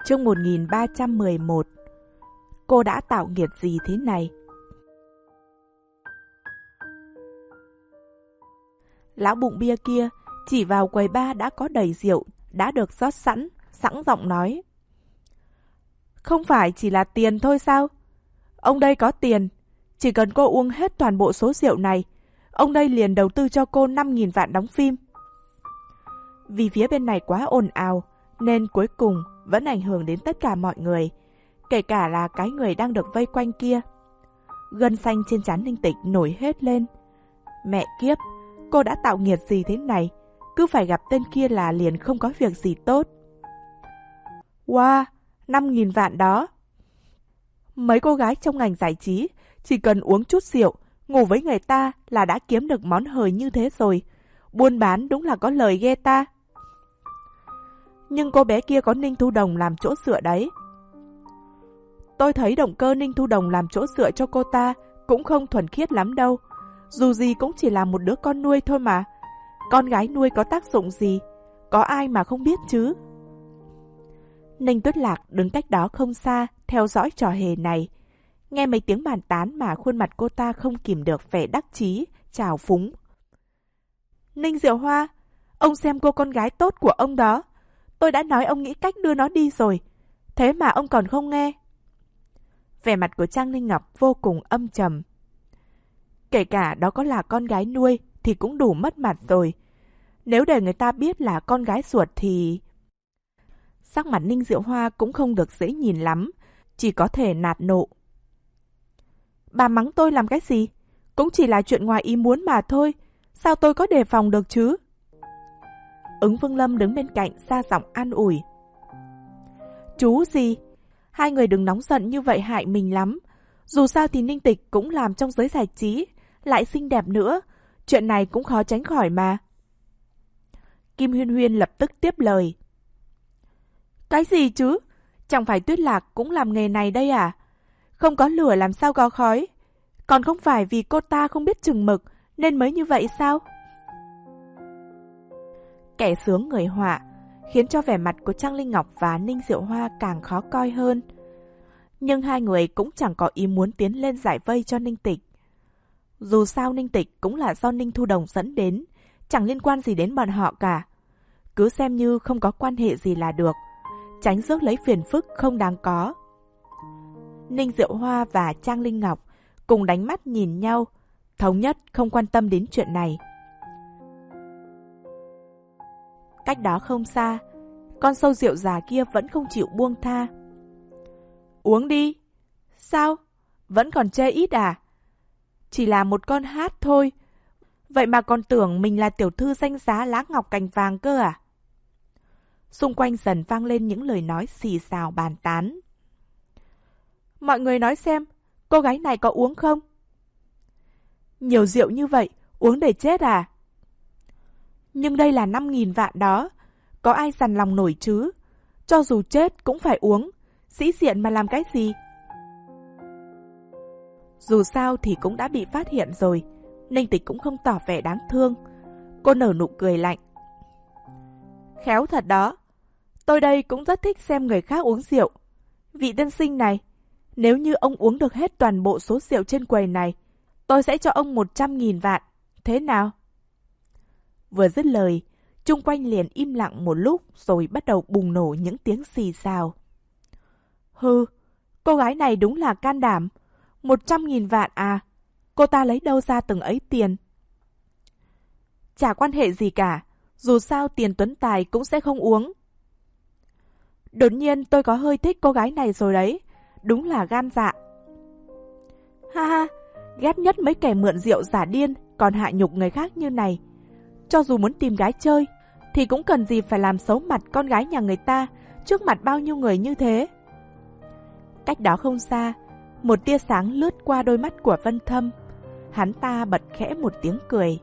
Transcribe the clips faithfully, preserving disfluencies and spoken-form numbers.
Chương một nghìn ba trăm mười một. Cô đã tạo nghiệt gì thế này? Lão bụng bia kia chỉ vào quầy bar đã có đầy rượu, đã được rót sẵn, sẵn giọng nói. Không phải chỉ là tiền thôi sao? Ông đây có tiền, chỉ cần cô uống hết toàn bộ số rượu này, ông đây liền đầu tư cho cô năm nghìn vạn đóng phim. Vì phía bên này quá ồn ào, nên cuối cùng vẫn ảnh hưởng đến tất cả mọi người, kể cả là cái người đang được vây quanh kia. Gân xanh trên trán Ninh Tịch nổi hết lên. Mẹ kiếp, cô đã tạo nghiệt gì thế này? Cứ phải gặp tên kia là liền không có việc gì tốt. Wow, năm nghìn vạn đó. Mấy cô gái trong ngành giải trí chỉ cần uống chút rượu, ngủ với người ta là đã kiếm được món hời như thế rồi. Buôn bán đúng là có lời ghê ta. Nhưng cô bé kia có Ninh Thu Đồng làm chỗ dựa đấy. Tôi thấy động cơ Ninh Thu Đồng làm chỗ dựa cho cô ta cũng không thuần khiết lắm đâu. Dù gì cũng chỉ là một đứa con nuôi thôi mà. Con gái nuôi có tác dụng gì? Có ai mà không biết chứ? Ninh Tuyết Lạc đứng cách đó không xa, theo dõi trò hề này. Nghe mấy tiếng bàn tán mà khuôn mặt cô ta không kìm được vẻ đắc chí, trào phúng. Ninh Diệu Hoa, ông xem cô con gái tốt của ông đó. Tôi đã nói ông nghĩ cách đưa nó đi rồi. Thế mà ông còn không nghe. Vẻ mặt của Trang Ninh Ngọc vô cùng âm trầm. Kể cả đó có là con gái nuôi thì cũng đủ mất mặt rồi. Nếu để người ta biết là con gái ruột thì... Sắc mặt Ninh Diệu Hoa cũng không được dễ nhìn lắm, chỉ có thể nạt nộ. Bà mắng tôi làm cái gì? Cũng chỉ là chuyện ngoài ý muốn mà thôi. Sao tôi có đề phòng được chứ? Ứng Vương Lâm đứng bên cạnh xa giọng an ủi. Chú gì? Hai người đừng nóng giận như vậy hại mình lắm. Dù sao thì Ninh Tịch cũng làm trong giới giải trí, lại xinh đẹp nữa. Chuyện này cũng khó tránh khỏi mà. Kim Huyên Huyên lập tức tiếp lời. Cái gì chứ? Chẳng phải Tuyết Lạc cũng làm nghề này đây à? Không có lửa làm sao có khói? Còn không phải vì cô ta không biết chừng mực nên mới như vậy sao? Kẻ sướng người họa, khiến cho vẻ mặt của Trang Linh Ngọc và Ninh Diệu Hoa càng khó coi hơn. Nhưng hai người cũng chẳng có ý muốn tiến lên giải vây cho Ninh Tịch. Dù sao Ninh Tịch cũng là do Ninh Thu Đồng dẫn đến, chẳng liên quan gì đến bọn họ cả. Cứ xem như không có quan hệ gì là được, tránh rước lấy phiền phức không đáng có. Ninh Diệu Hoa và Trang Linh Ngọc cùng đánh mắt nhìn nhau, thống nhất không quan tâm đến chuyện này. Cách đó không xa, con sâu rượu già kia vẫn không chịu buông tha. Uống đi. Sao? Vẫn còn chê ít à? Chỉ là một con hát thôi. Vậy mà còn tưởng mình là tiểu thư danh giá lá ngọc cành vàng cơ à? Xung quanh dần vang lên những lời nói xì xào bàn tán. Mọi người nói xem, cô gái này có uống không? Nhiều rượu như vậy, uống để chết à? Nhưng đây là năm nghìn vạn đó, có ai dằn lòng nổi chứ? Cho dù chết cũng phải uống, sĩ diện mà làm cái gì? Dù sao thì cũng đã bị phát hiện rồi, Ninh Tịch cũng không tỏ vẻ đáng thương. Cô nở nụ cười lạnh. Khéo thật đó, tôi đây cũng rất thích xem người khác uống rượu. Vị tiên sinh này, nếu như ông uống được hết toàn bộ số rượu trên quầy này, tôi sẽ cho ông một trăm nghìn vạn, thế nào? Vừa dứt lời, chung quanh liền im lặng một lúc rồi bắt đầu bùng nổ những tiếng xì xào. Hừ, cô gái này đúng là can đảm. Một trăm nghìn vạn à? Cô ta lấy đâu ra từng ấy tiền? Chả quan hệ gì cả, dù sao tiền Tuấn Tài cũng sẽ không uống. Đột nhiên tôi có hơi thích cô gái này rồi đấy, đúng là gan dạ. Ha ha, ghét nhất mấy kẻ mượn rượu giả điên còn hạ nhục người khác như này. Cho dù muốn tìm gái chơi thì cũng cần gì phải làm xấu mặt con gái nhà người ta trước mặt bao nhiêu người như thế. Cách đó không xa, một tia sáng lướt qua đôi mắt của Vân Thâm. Hắn ta bật khẽ một tiếng cười.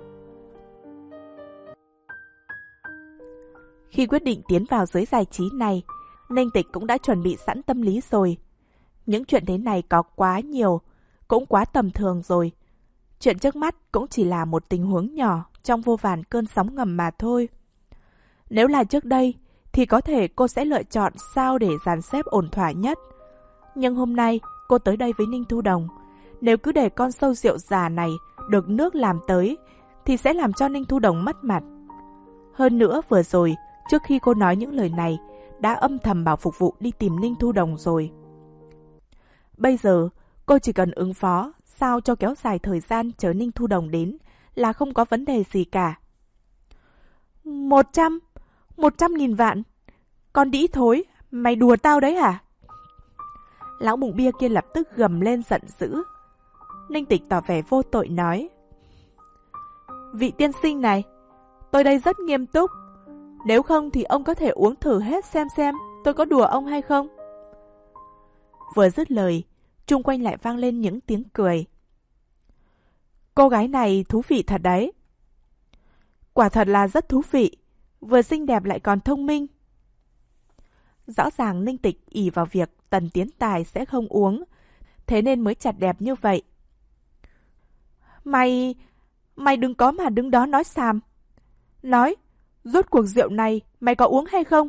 Khi quyết định tiến vào giới giải trí này, Ninh Tịch cũng đã chuẩn bị sẵn tâm lý rồi. Những chuyện thế này có quá nhiều, cũng quá tầm thường rồi. Chuyện trước mắt cũng chỉ là một tình huống nhỏ trong vô vàn cơn sóng ngầm mà thôi. Nếu là trước đây thì có thể cô sẽ lựa chọn sao để dàn xếp ổn thỏa nhất. Nhưng hôm nay cô tới đây với Ninh Thu Đồng. Nếu cứ để con sâu rượu già này được nước làm tới thì sẽ làm cho Ninh Thu Đồng mất mặt. Hơn nữa vừa rồi, trước khi cô nói những lời này, đã âm thầm bảo phục vụ đi tìm Ninh Thu Đồng rồi. Bây giờ, cô chỉ cần ứng phó, sao cho kéo dài thời gian chờ Ninh Thu Đồng đến là không có vấn đề gì cả. Một trăm, một trăm nghìn vạn. Con đĩ thối, mày đùa tao đấy hả? Lão bụng bia kia lập tức gầm lên giận dữ. Ninh Tịch tỏ vẻ vô tội nói: Vị tiên sinh này, tôi đây rất nghiêm túc. Nếu không thì ông có thể uống thử hết xem xem tôi có đùa ông hay không. Vừa dứt lời, chung quanh lại vang lên những tiếng cười. Cô gái này thú vị thật đấy. Quả thật là rất thú vị, vừa xinh đẹp lại còn thông minh. Rõ ràng Ninh Tịch ỷ vào việc Tần Tiến Tài sẽ không uống, thế nên mới chặt đẹp như vậy. Mày... Mày đừng có mà đứng đó nói xàm. Nói, rốt cuộc rượu này mày có uống hay không?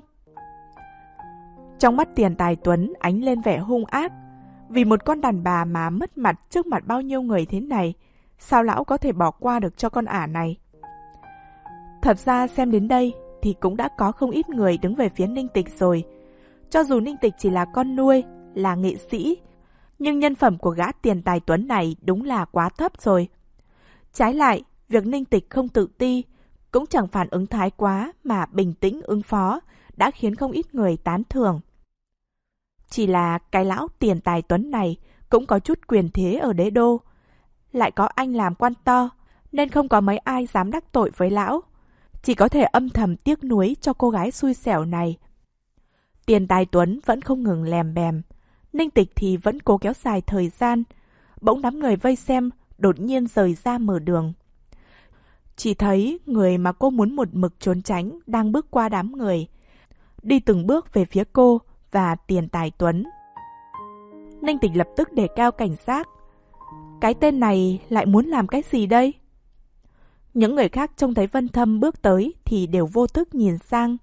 Trong mắt Tiền Tài Tuấn ánh lên vẻ hung ác. Vì một con đàn bà mà mất mặt trước mặt bao nhiêu người thế này, sao lão có thể bỏ qua được cho con ả này? Thật ra xem đến đây thì cũng đã có không ít người đứng về phía Ninh Tịch rồi. Cho dù Ninh Tịch chỉ là con nuôi, là nghệ sĩ, nhưng nhân phẩm của gã Tiền Tài Tuấn này đúng là quá thấp rồi. Trái lại, việc Ninh Tịch không tự ti, cũng chẳng phản ứng thái quá mà bình tĩnh ứng phó, đã khiến không ít người tán thưởng. Chỉ là cái lão Tiền Tài Tuấn này cũng có chút quyền thế ở đế đô. Lại có anh làm quan to, nên không có mấy ai dám đắc tội với lão. Chỉ có thể âm thầm tiếc nuối cho cô gái xui xẻo này. Tiền Tài Tuấn vẫn không ngừng lèm bèm. Ninh Tịch thì vẫn cố kéo dài thời gian. Bỗng đám người vây xem đột nhiên rời ra mở đường. Chỉ thấy người mà cô muốn một mực trốn tránh đang bước qua đám người, đi từng bước về phía cô và Tiền Tài Tuấn. Ninh Tịch lập tức đề cao cảnh giác. Cái tên này lại muốn làm cái gì đây? Những người khác trông thấy Vân Thâm bước tới thì đều vô thức nhìn sang.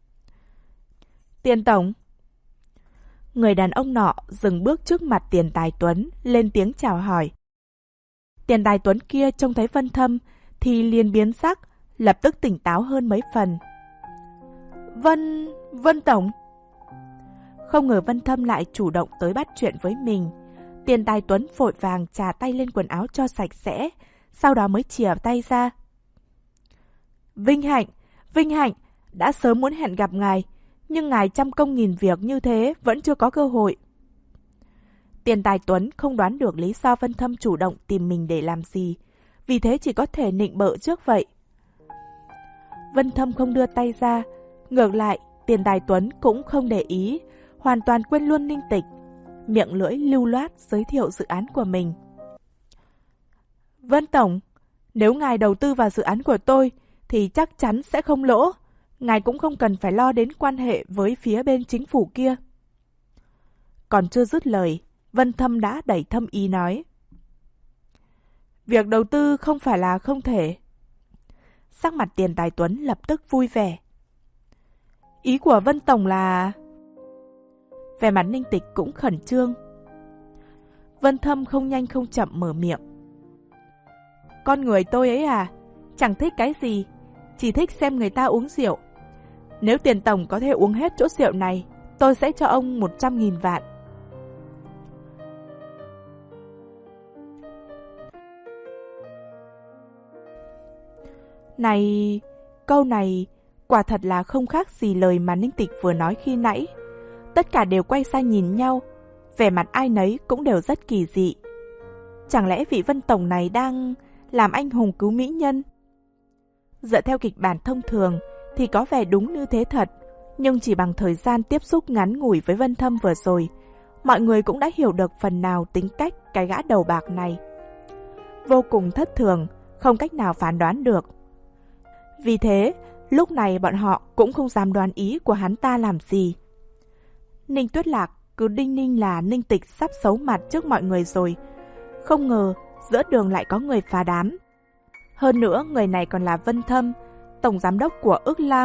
Tiền Tổng. Người đàn ông nọ dừng bước trước mặt Tiền Tài Tuấn, lên tiếng chào hỏi. Tiền Tài Tuấn kia trông thấy Vân Thâm thì liền biến sắc, lập tức tỉnh táo hơn mấy phần. Vân... Vân Tổng. Không ngờ Vân Thâm lại chủ động tới bắt chuyện với mình. Tiền Tài Tuấn vội vàng chà tay lên quần áo cho sạch sẽ, sau đó mới chìa tay ra. Vinh hạnh, vinh hạnh, đã sớm muốn hẹn gặp ngài, nhưng ngài trăm công nghìn việc như thế vẫn chưa có cơ hội. Tiền Tài Tuấn không đoán được lý do Vân Thâm chủ động tìm mình để làm gì, vì thế chỉ có thể nịnh bợ trước vậy. Vân Thâm không đưa tay ra, ngược lại Tiền Tài Tuấn cũng không để ý, hoàn toàn quên luôn Ninh Tịch, miệng lưỡi lưu loát giới thiệu dự án của mình. Vân Tổng, nếu ngài đầu tư vào dự án của tôi thì chắc chắn sẽ không lỗ. Ngài cũng không cần phải lo đến quan hệ với phía bên chính phủ kia. Còn chưa dứt lời, Vân Thâm đã đẩy thâm ý nói. Việc đầu tư không phải là không thể. Sắc mặt Tiền Tài Tuấn lập tức vui vẻ. Ý của Vân Tổng là... Vẻ mặt Ninh Tịch cũng khẩn trương. Vân Thâm không nhanh không chậm mở miệng. Con người tôi ấy à, chẳng thích cái gì, chỉ thích xem người ta uống rượu. Nếu Tiền Tổng có thể uống hết chỗ rượu này, tôi sẽ cho ông một trăm nghìn vạn. Này, câu này quả thật là không khác gì lời mà Ninh Tịch vừa nói khi nãy. Tất cả đều quay sang nhìn nhau, vẻ mặt ai nấy cũng đều rất kỳ dị. Chẳng lẽ vị Vân Tổng này đang làm anh hùng cứu mỹ nhân? Dựa theo kịch bản thông thường thì có vẻ đúng như thế thật, nhưng chỉ bằng thời gian tiếp xúc ngắn ngủi với Vân Thâm vừa rồi, mọi người cũng đã hiểu được phần nào tính cách cái gã đầu bạc này. Vô cùng thất thường, không cách nào phán đoán được. Vì thế, lúc này bọn họ cũng không dám đoán ý của hắn ta làm gì. Ninh Tuyết Lạc cứ đinh ninh là Ninh Tịch sắp xấu mặt trước mọi người rồi. Không ngờ giữa đường lại có người phá đám. Hơn nữa người này còn là Vân Thâm, tổng giám đốc của Ước Lam,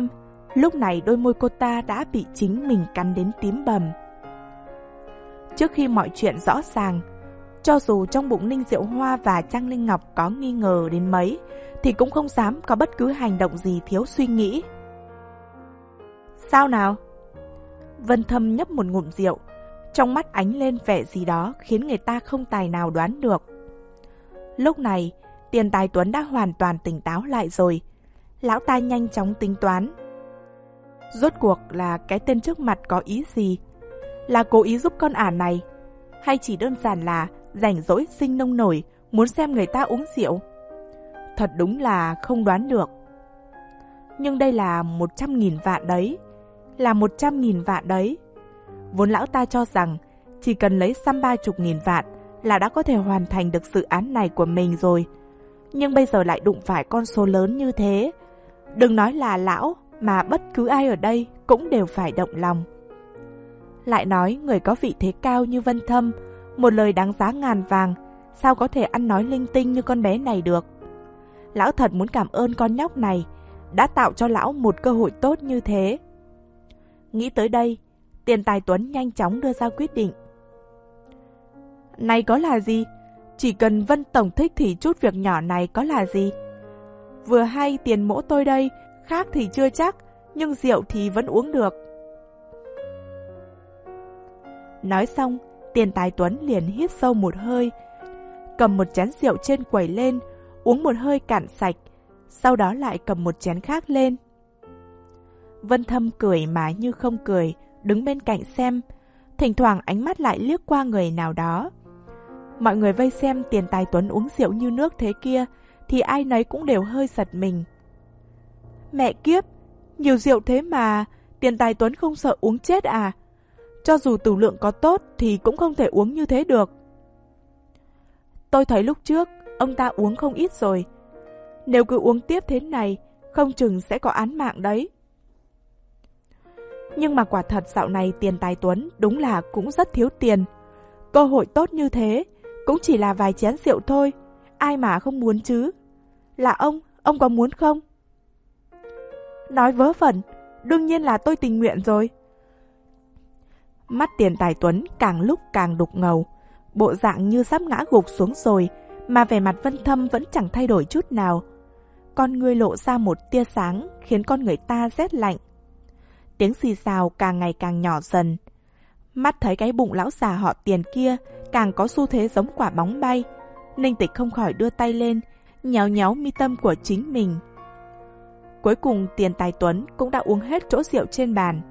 Lúc này đôi môi cô ta đã bị chính mình cắn đến tím bầm. Trước khi mọi chuyện rõ ràng, cho dù trong bụng Ninh Diệu Hoa và Trang Linh Ngọc có nghi ngờ đến mấy, thì cũng không dám có bất cứ hành động gì thiếu suy nghĩ. Sao nào? Vân Thâm nhấp một ngụm rượu, trong mắt ánh lên vẻ gì đó khiến người ta không tài nào đoán được. Lúc này, Tiền Tài Tuấn đã hoàn toàn tỉnh táo lại rồi. Lão ta nhanh chóng tính toán. Rốt cuộc là cái tên trước mặt có ý gì? Là cố ý giúp con ả này? Hay chỉ đơn giản là rảnh rỗi sinh nông nổi, muốn xem người ta uống rượu? Thật đúng là không đoán được. Nhưng đây là một trăm nghìn vạn đấy. Là một trăm nghìn vạn đấy. Vốn lão ta cho rằng chỉ cần lấy xăm ba chục nghìn vạn là đã có thể hoàn thành được dự án này của mình rồi. Nhưng bây giờ lại đụng phải con số lớn như thế. Đừng nói là lão, mà bất cứ ai ở đây cũng đều phải động lòng. Lại nói người có vị thế cao như Vân Thâm, một lời đáng giá ngàn vàng, sao có thể ăn nói linh tinh như con bé này được. Lão thật muốn cảm ơn con nhóc này, đã tạo cho lão một cơ hội tốt như thế. Nghĩ tới đây, Tiền Tài Tuấn nhanh chóng đưa ra quyết định. Này có là gì? Chỉ cần Vân Tổng thích thì chút việc nhỏ này có là gì? Vừa hay tiền mỗ tôi đây, khác thì chưa chắc, nhưng rượu thì vẫn uống được. Nói xong, Tiền Tài Tuấn liền hít sâu một hơi, cầm một chén rượu trên quầy lên, uống một hơi cạn sạch, sau đó lại cầm một chén khác lên. Vân Thâm cười mà như không cười, đứng bên cạnh xem, thỉnh thoảng ánh mắt lại liếc qua người nào đó. Mọi người vây xem Tiền Tài Tuấn uống rượu như nước thế kia, thì ai nấy cũng đều hơi giật mình. Mẹ kiếp, nhiều rượu thế mà, Tiền Tài Tuấn không sợ uống chết à? Cho dù tử lượng có tốt thì cũng không thể uống như thế được. Tôi thấy lúc trước, ông ta uống không ít rồi. Nếu cứ uống tiếp thế này, không chừng sẽ có án mạng đấy. Nhưng mà quả thật dạo này Tiền Tài Tuấn đúng là cũng rất thiếu tiền. Cơ hội tốt như thế, cũng chỉ là vài chén rượu thôi, ai mà không muốn chứ. Là ông, ông có muốn không? Nói vớ vẩn, đương nhiên là tôi tình nguyện rồi. Mắt Tiền Tài Tuấn càng lúc càng đục ngầu, bộ dạng như sắp ngã gục xuống rồi, mà vẻ mặt Vân Thâm vẫn chẳng thay đổi chút nào. Con ngươi lộ ra một tia sáng khiến con người ta rét lạnh. Tiếng xì xào càng ngày càng nhỏ dần. Mắt thấy cái bụng lão già họ Tiền kia càng có xu thế giống quả bóng bay, Ninh Tịch không khỏi đưa tay lên, nhéo nhéo mi tâm của chính mình. Cuối cùng Tiền Tài Tuấn cũng đã uống hết chỗ rượu trên bàn.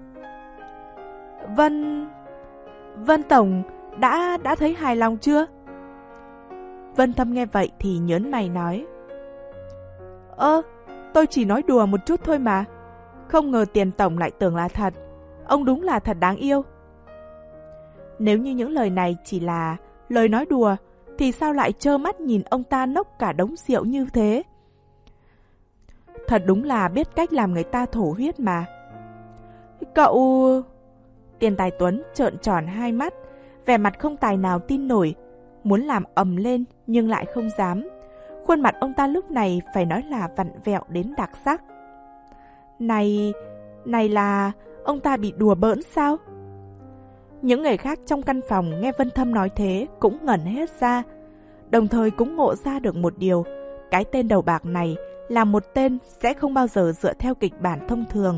Vân... Vân Tổng đã đã thấy hài lòng chưa? Vân Thâm nghe vậy thì nhớn mày nói. Ơ, tôi chỉ nói đùa một chút thôi mà. Không ngờ Tiền Tổng lại tưởng là thật. Ông đúng là thật đáng yêu. Nếu như những lời này chỉ là lời nói đùa, thì sao lại trơ mắt nhìn ông ta nốc cả đống rượu như thế? Thật đúng là biết cách làm người ta thổ huyết mà. Cậu... Tiền Tài Tuấn trợn tròn hai mắt, vẻ mặt không tài nào tin nổi, muốn làm ầm lên nhưng lại không dám. Khuôn mặt ông ta lúc này phải nói là vặn vẹo đến đặc sắc. Này, này là ông ta bị đùa bỡn sao? Những người khác trong căn phòng nghe Vân Thâm nói thế cũng ngẩn hết ra, đồng thời cũng ngộ ra được một điều, cái tên đầu bạc này là một tên sẽ không bao giờ dựa theo kịch bản thông thường.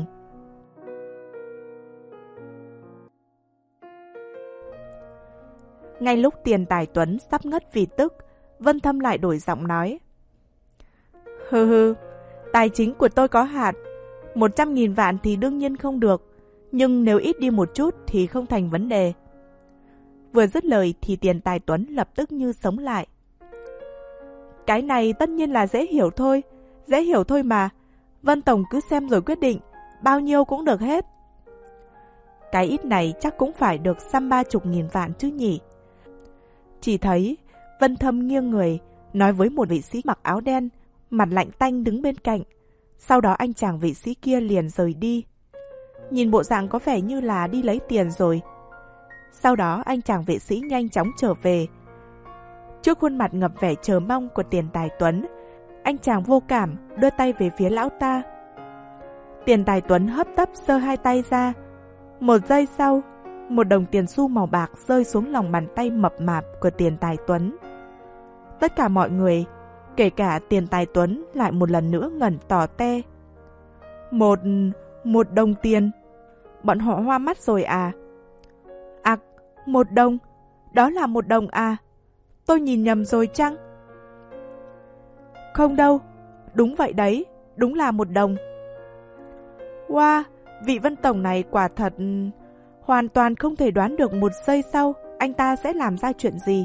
Ngay lúc Tiền Tài Tuấn sắp ngất vì tức, Vân Thâm lại đổi giọng nói. Hừ hừ, tài chính của tôi có hạn, một trăm nghìn vạn thì đương nhiên không được, nhưng nếu ít đi một chút thì không thành vấn đề. Vừa dứt lời thì Tiền Tài Tuấn lập tức như sống lại. Cái này tất nhiên là dễ hiểu thôi, dễ hiểu thôi mà. Vân Tổng cứ xem rồi quyết định, bao nhiêu cũng được hết. Cái ít này chắc cũng phải được xăm ba chục nghìn vạn chứ nhỉ. Chỉ thấy Vân Thâm nghiêng người, nói với một vị sĩ mặc áo đen, mặt lạnh tanh đứng bên cạnh. Sau đó anh chàng vị sĩ kia liền rời đi. Nhìn bộ dạng có vẻ như là đi lấy tiền rồi. Sau đó anh chàng vệ sĩ nhanh chóng trở về. Trước khuôn mặt ngập vẻ chờ mong của Tiền Tài Tuấn, anh chàng vô cảm đưa tay về phía lão ta. Tiền Tài Tuấn hấp tấp giơ hai tay ra. Một giây sau, một đồng tiền xu màu bạc rơi xuống lòng bàn tay mập mạp của Tiền Tài Tuấn. Tất cả mọi người, kể cả Tiền Tài Tuấn, lại một lần nữa ngẩn tò te. Một... một đồng tiền. Bọn họ hoa mắt rồi à? À, một đồng. Đó là một đồng à? Tôi nhìn nhầm rồi chăng? Không đâu. Đúng vậy đấy. Đúng là một đồng. Wow, vị Vân Tổng này quả thật... Hoàn toàn không thể đoán được một giây sau anh ta sẽ làm ra chuyện gì.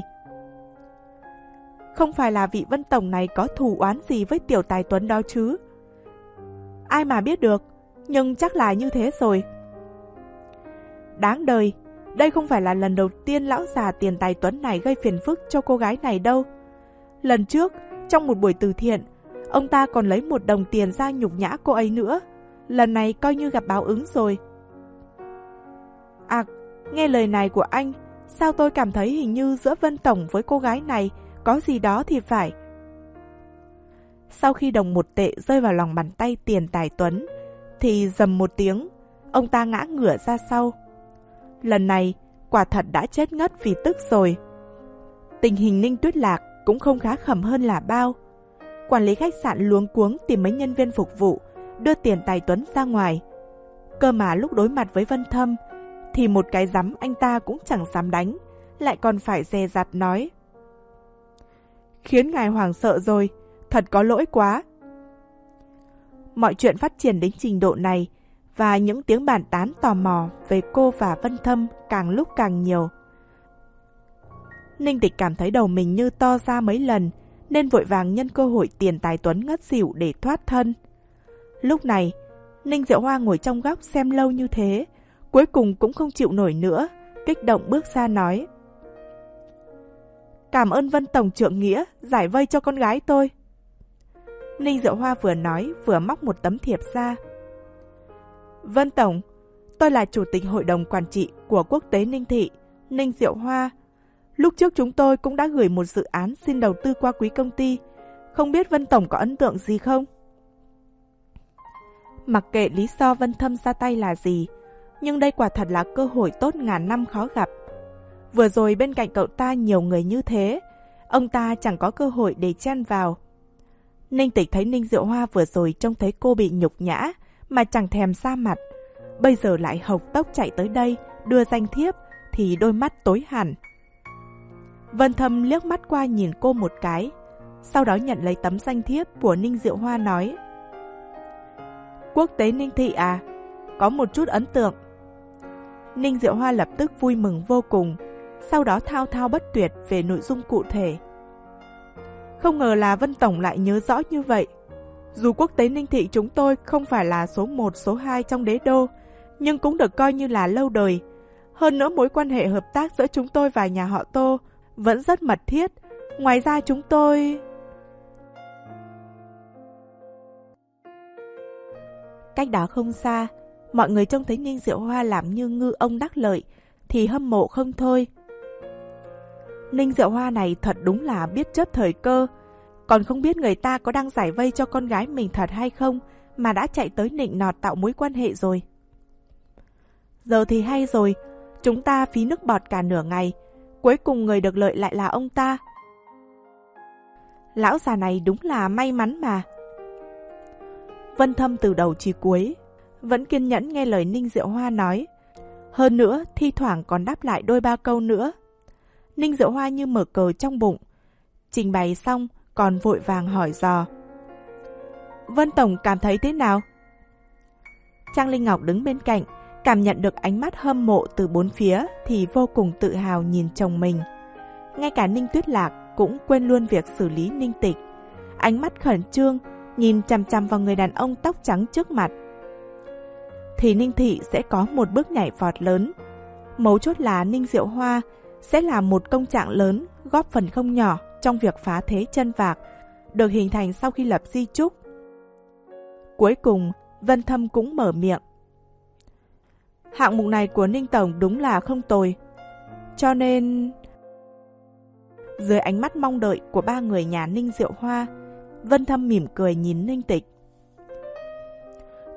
Không phải là vị Vân Tổng này có thù oán gì với Tiểu Tài Tuấn đó chứ? Ai mà biết được, nhưng chắc là như thế rồi. Đáng đời, đây không phải là lần đầu tiên lão già Tiền Tài Tuấn này gây phiền phức cho cô gái này đâu. Lần trước, trong một buổi từ thiện, ông ta còn lấy một đồng tiền ra nhục nhã cô ấy nữa. Lần này coi như gặp báo ứng rồi. À, nghe lời này của anh, sao tôi cảm thấy hình như giữa Vân Tổng với cô gái này có gì đó thì phải. Sau khi đồng một tệ rơi vào lòng bàn tay Tiền Tài Tuấn, thì dầm một tiếng, ông ta ngã ngửa ra sau. Lần này, quả thật đã chết ngất vì tức rồi. Tình hình Ninh Tuyết Lạc cũng không khá khẩm hơn là bao. Quản lý khách sạn luống cuống tìm mấy nhân viên phục vụ, đưa Tiền Tài Tuấn ra ngoài. Cơ mà lúc đối mặt với Vân Thâm, thì một cái giấm anh ta cũng chẳng dám đánh, lại còn phải dè dặt nói. Khiến ngài hoảng sợ rồi, thật có lỗi quá. Mọi chuyện phát triển đến trình độ này, và những tiếng bàn tán tò mò về cô và Vân Thâm càng lúc càng nhiều. Ninh Tịch cảm thấy đầu mình như to ra mấy lần, nên vội vàng nhân cơ hội Tiền Tài Tuấn ngất xỉu để thoát thân. Lúc này, Ninh Diệu Hoa ngồi trong góc xem lâu như thế, cuối cùng cũng không chịu nổi nữa, kích động bước ra nói. Cảm ơn Vân Tổng trượng nghĩa, giải vây cho con gái tôi. Ninh Diệu Hoa vừa nói vừa móc một tấm thiệp ra. Vân Tổng, tôi là Chủ tịch Hội đồng Quản trị của Quốc tế Ninh Thị, Ninh Diệu Hoa. Lúc trước chúng tôi cũng đã gửi một dự án xin đầu tư qua quý công ty. Không biết Vân Tổng có ấn tượng gì không? Mặc kệ lý do Vân Thâm ra tay là gì, nhưng đây quả thật là cơ hội tốt ngàn năm khó gặp. Vừa rồi bên cạnh cậu ta nhiều người như thế, ông ta chẳng có cơ hội để chen vào. Ninh Tịch thấy Ninh Diệu Hoa vừa rồi trông thấy cô bị nhục nhã mà chẳng thèm ra mặt, bây giờ lại hộc tốc chạy tới đây đưa danh thiếp thì đôi mắt tối hẳn. Vân Thâm liếc mắt qua nhìn cô một cái, sau đó nhận lấy tấm danh thiếp của Ninh Diệu Hoa nói. Quốc tế Ninh Thị à? Có một chút ấn tượng. Ninh Diệu Hoa lập tức vui mừng vô cùng, sau đó thao thao bất tuyệt về nội dung cụ thể. Không ngờ là Vân Tổng lại nhớ rõ như vậy. Dù Quốc tế Ninh Thị chúng tôi không phải là số một, số hai trong đế đô, nhưng cũng được coi như là lâu đời. Hơn nữa mối quan hệ hợp tác giữa chúng tôi và nhà họ Tô vẫn rất mật thiết. Ngoài ra chúng tôi... Cách đó không xa, mọi người trông thấy Ninh Diệu Hoa làm như ngư ông đắc lợi thì hâm mộ không thôi. Ninh Diệu Hoa này thật đúng là biết chớp thời cơ, còn không biết người ta có đang giải vây cho con gái mình thật hay không mà đã chạy tới nịnh nọt tạo mối quan hệ rồi. Giờ thì hay rồi, chúng ta phí nước bọt cả nửa ngày, cuối cùng người được lợi lại là ông ta. Lão già này đúng là may mắn mà. Vân Thâm từ đầu chí cuối vẫn kiên nhẫn nghe lời Ninh Diệu Hoa nói, hơn nữa thi thoảng còn đáp lại đôi ba câu nữa. Ninh Diệu Hoa như mở cờ trong bụng, trình bày xong còn vội vàng hỏi dò. Vân Tổng cảm thấy thế nào? Trang Linh Ngọc đứng bên cạnh, cảm nhận được ánh mắt hâm mộ từ bốn phía thì vô cùng tự hào nhìn chồng mình. Ngay cả Ninh Tuyết Lạc cũng quên luôn việc xử lý Ninh Tịch, ánh mắt khẩn trương nhìn chằm chằm vào người đàn ông tóc trắng trước mặt. Thì Ninh Thị sẽ có một bước nhảy vọt lớn. Mấu chốt là Ninh Diệu Hoa sẽ là một công trạng lớn, góp phần không nhỏ trong việc phá thế chân vạc được hình thành sau khi lập di chúc. Cuối cùng, Vân Thâm cũng mở miệng. Hạng mục này của Ninh Tổng đúng là không tồi. Cho nên... Dưới ánh mắt mong đợi của ba người nhà Ninh Diệu Hoa, Vân Thâm mỉm cười nhìn Ninh Tịch.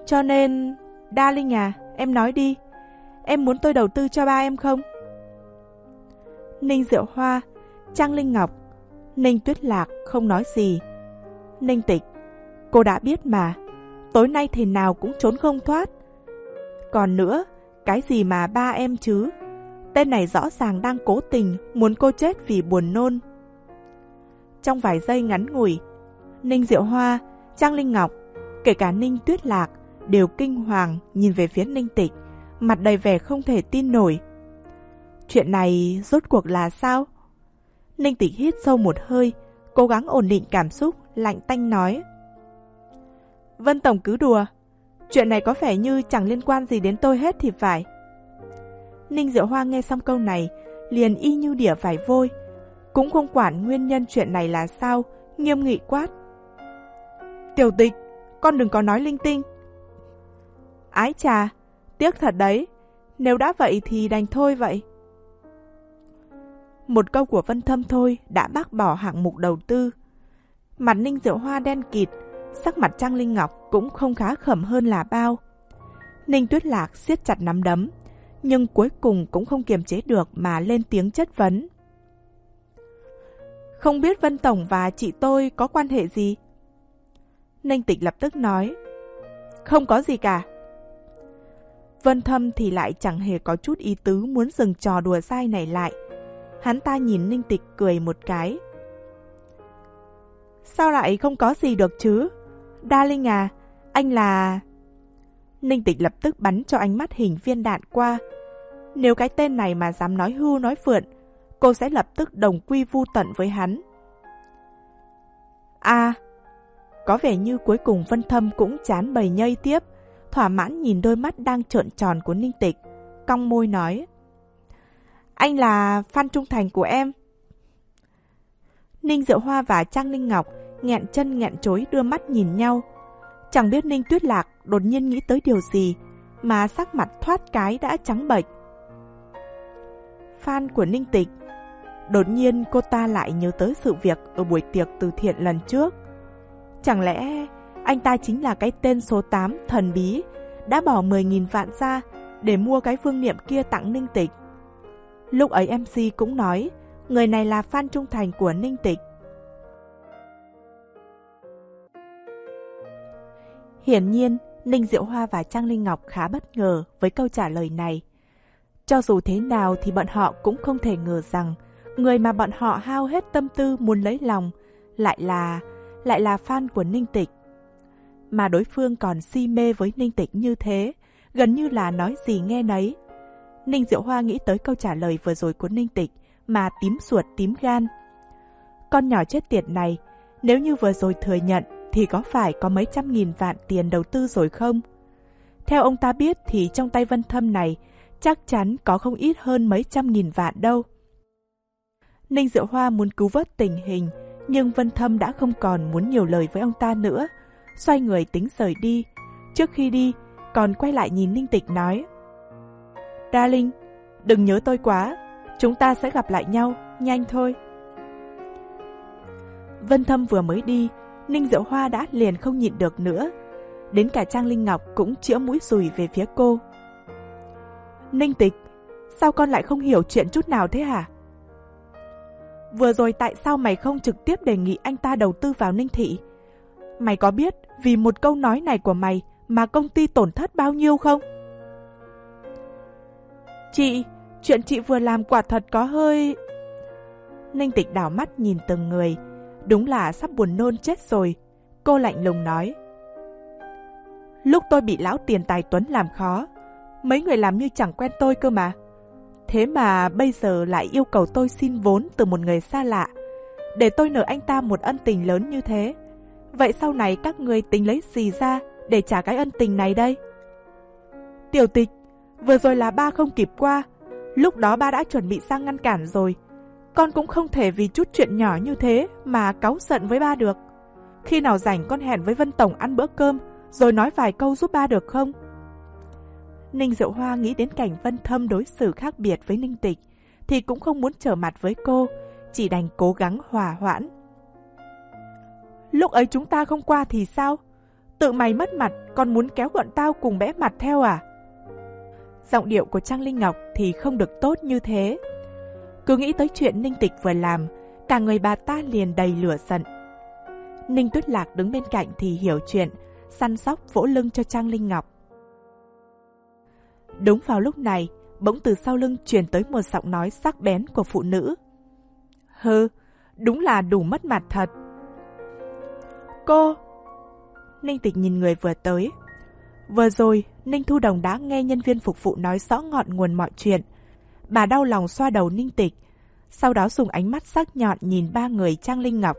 Cho nên, Darling à, em nói đi, em muốn tôi đầu tư cho ba em không? Ninh Diệu Hoa, Trang Linh Ngọc, Ninh Tuyết Lạc không nói gì. Ninh Tịch, cô đã biết mà, tối nay thế nào cũng trốn không thoát. Còn nữa, cái gì mà ba em chứ? Tên này rõ ràng đang cố tình muốn cô chết vì buồn nôn. Trong vài giây ngắn ngủi, Ninh Diệu Hoa, Trang Linh Ngọc, kể cả Ninh Tuyết Lạc đều kinh hoàng nhìn về phía Ninh Tịch, mặt đầy vẻ không thể tin nổi. Chuyện này rốt cuộc là sao? Ninh Tịch hít sâu một hơi, cố gắng ổn định cảm xúc, lạnh tanh nói. Vân Tổng cứ đùa, chuyện này có vẻ như chẳng liên quan gì đến tôi hết thì phải. Ninh Diệu Hoa nghe xong câu này, liền y như đỉa vải vôi, cũng không quản nguyên nhân chuyện này là sao, nghiêm nghị quát. Tiểu Tịch, con đừng có nói linh tinh. Ái chà, tiếc thật đấy, nếu đã vậy thì đành thôi vậy. Một câu của Vân Thâm thôi đã bác bỏ hạng mục đầu tư. Mặt Ninh Diệu Hoa đen kịt, sắc mặt Trang Linh Ngọc cũng không khá khẩm hơn là bao. Ninh Tuyết Lạc siết chặt nắm đấm, nhưng cuối cùng cũng không kiềm chế được mà lên tiếng chất vấn. Không biết Vân Tổng và chị tôi có quan hệ gì? Ninh Tịch lập tức nói. Không có gì cả. Vân Thâm thì lại chẳng hề có chút ý tứ muốn dừng trò đùa dai này lại. Hắn ta nhìn Ninh Tịch cười một cái. Sao lại không có gì được chứ? Darling à, anh là... Ninh Tịch lập tức bắn cho ánh mắt hình viên đạn qua. Nếu cái tên này mà dám nói hưu nói phượn, cô sẽ lập tức đồng quy vu tận với hắn. À, có vẻ như cuối cùng Vân Thâm cũng chán bầy nhây tiếp, thỏa mãn nhìn đôi mắt đang trợn tròn của Ninh Tịch, cong môi nói. Anh là fan trung thành của em. Ninh Diệu Hoa và Trang Linh Ngọc nghẹn chân nghẹn chối đưa mắt nhìn nhau. Chẳng biết Ninh Tuyết Lạc đột nhiên nghĩ tới điều gì mà sắc mặt thoát cái đã trắng bệch. Fan của Ninh Tịch. Đột nhiên cô ta lại nhớ tới sự việc ở buổi tiệc từ thiện lần trước. Chẳng lẽ anh ta chính là cái tên số tám thần bí đã bỏ mười nghìn vạn ra để mua cái vương niệm kia tặng Ninh Tịch? Lúc ấy em xê cũng nói người này là fan trung thành của Ninh Tịch. Hiển nhiên, Ninh Diệu Hoa và Trang Linh Ngọc khá bất ngờ với câu trả lời này. Cho dù thế nào thì bọn họ cũng không thể ngờ rằng người mà bọn họ hao hết tâm tư muốn lấy lòng lại là lại là fan của Ninh Tịch. Mà đối phương còn si mê với Ninh Tịch như thế, gần như là nói gì nghe nấy. Ninh Diệu Hoa nghĩ tới câu trả lời vừa rồi của Ninh Tịch mà tím ruột tím gan. Con nhỏ chết tiệt này, nếu như vừa rồi thừa nhận thì có phải có mấy trăm nghìn vạn tiền đầu tư rồi không? Theo ông ta biết thì trong tay Vân Thâm này chắc chắn có không ít hơn mấy trăm nghìn vạn đâu. Ninh Diệu Hoa muốn cứu vớt tình hình, nhưng Vân Thâm đã không còn muốn nhiều lời với ông ta nữa, xoay người tính rời đi. Trước khi đi, còn quay lại nhìn Ninh Tịch nói. Darling, đừng nhớ tôi quá, chúng ta sẽ gặp lại nhau, nhanh thôi. Vân Thâm vừa mới đi, Ninh Diệu Hoa đã liền không nhịn được nữa. Đến cả Trang Linh Ngọc cũng chĩa mũi dùi về phía cô. Ninh Tịch, sao con lại không hiểu chuyện chút nào thế hả? Vừa rồi tại sao mày không trực tiếp đề nghị anh ta đầu tư vào Ninh Thị? Mày có biết vì một câu nói này của mày mà công ty tổn thất bao nhiêu không? Chị, chuyện chị vừa làm quả thật có hơi... Ninh Tịch đảo mắt nhìn từng người, đúng là sắp buồn nôn chết rồi. Cô lạnh lùng nói. Lúc tôi bị lão tiền tài Tuấn làm khó, mấy người làm như chẳng quen tôi cơ mà. Thế mà bây giờ lại yêu cầu tôi xin vốn từ một người xa lạ, để tôi nợ anh ta một ân tình lớn như thế. Vậy sau này các người tính lấy gì ra để trả cái ân tình này đây? Tiểu Tịch, vừa rồi là ba không kịp qua, lúc đó ba đã chuẩn bị sang ngăn cản rồi. Con cũng không thể vì chút chuyện nhỏ như thế mà cáu giận với ba được. Khi nào rảnh con hẹn với Vân Tổng ăn bữa cơm, rồi nói vài câu giúp ba được không? Ninh Diệu Hoa nghĩ đến cảnh Vân Thâm đối xử khác biệt với Ninh Tịch, thì cũng không muốn trở mặt với cô, chỉ đành cố gắng hòa hoãn. Lúc ấy chúng ta không qua thì sao? Tự mày mất mặt, còn muốn kéo bọn tao cùng bẽ mặt theo à? Giọng điệu của Trang Linh Ngọc thì không được tốt như thế. Cứ nghĩ tới chuyện Ninh Tịch vừa làm, cả người bà ta liền đầy lửa giận. Ninh Tuyết Lạc đứng bên cạnh thì hiểu chuyện, săn sóc vỗ lưng cho Trang Linh Ngọc. Đúng vào lúc này, bỗng từ sau lưng truyền tới một giọng nói sắc bén của phụ nữ. Hừ, đúng là đủ mất mặt thật. Cô! Ninh Tịch nhìn người vừa tới. Vừa rồi, Ninh Thu Đồng đã nghe nhân viên phục vụ nói rõ ngọn nguồn mọi chuyện. Bà đau lòng xoa đầu Ninh Tịch, sau đó dùng ánh mắt sắc nhọn nhìn ba người Trang Linh Ngọc.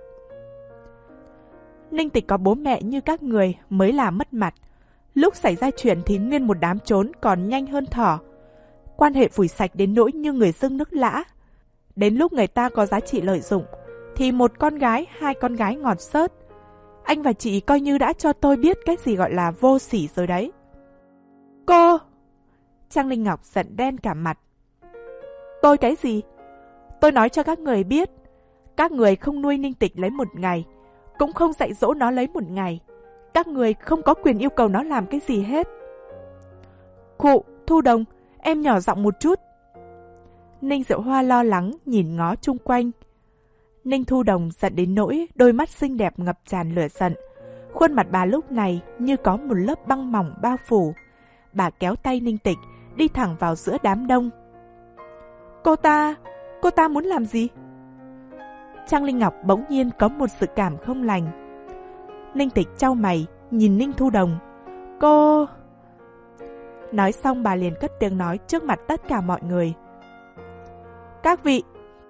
Ninh Tịch có bố mẹ như các người mới là mất mặt. Lúc xảy ra chuyện thì nguyên một đám trốn còn nhanh hơn thỏ. Quan hệ phủi sạch đến nỗi như người dưng nước lã. Đến lúc người ta có giá trị lợi dụng, thì một con gái, hai con gái ngọt xớt. Anh và chị coi như đã cho tôi biết cái gì gọi là vô sỉ rồi đấy. Cô! Trang Linh Ngọc giận đen cả mặt. Tôi cái gì? Tôi nói cho các người biết, các người không nuôi Ninh Tịch lấy một ngày, cũng không dạy dỗ nó lấy một ngày. Các người không có quyền yêu cầu nó làm cái gì hết. Khụ, Thu Đồng, em nhỏ giọng một chút. Ninh Diệu Hoa lo lắng nhìn ngó chung quanh. Ninh Thu Đồng giận đến nỗi đôi mắt xinh đẹp ngập tràn lửa giận. Khuôn mặt bà lúc này như có một lớp băng mỏng bao phủ. Bà kéo tay Ninh Tịch đi thẳng vào giữa đám đông. Cô ta, cô ta muốn làm gì? Trang Linh Ngọc bỗng nhiên có một sự cảm không lành. Ninh Tịch chau mày nhìn Ninh Thu Đồng. Cô... Nói xong bà liền cất tiếng nói trước mặt tất cả mọi người. Các vị!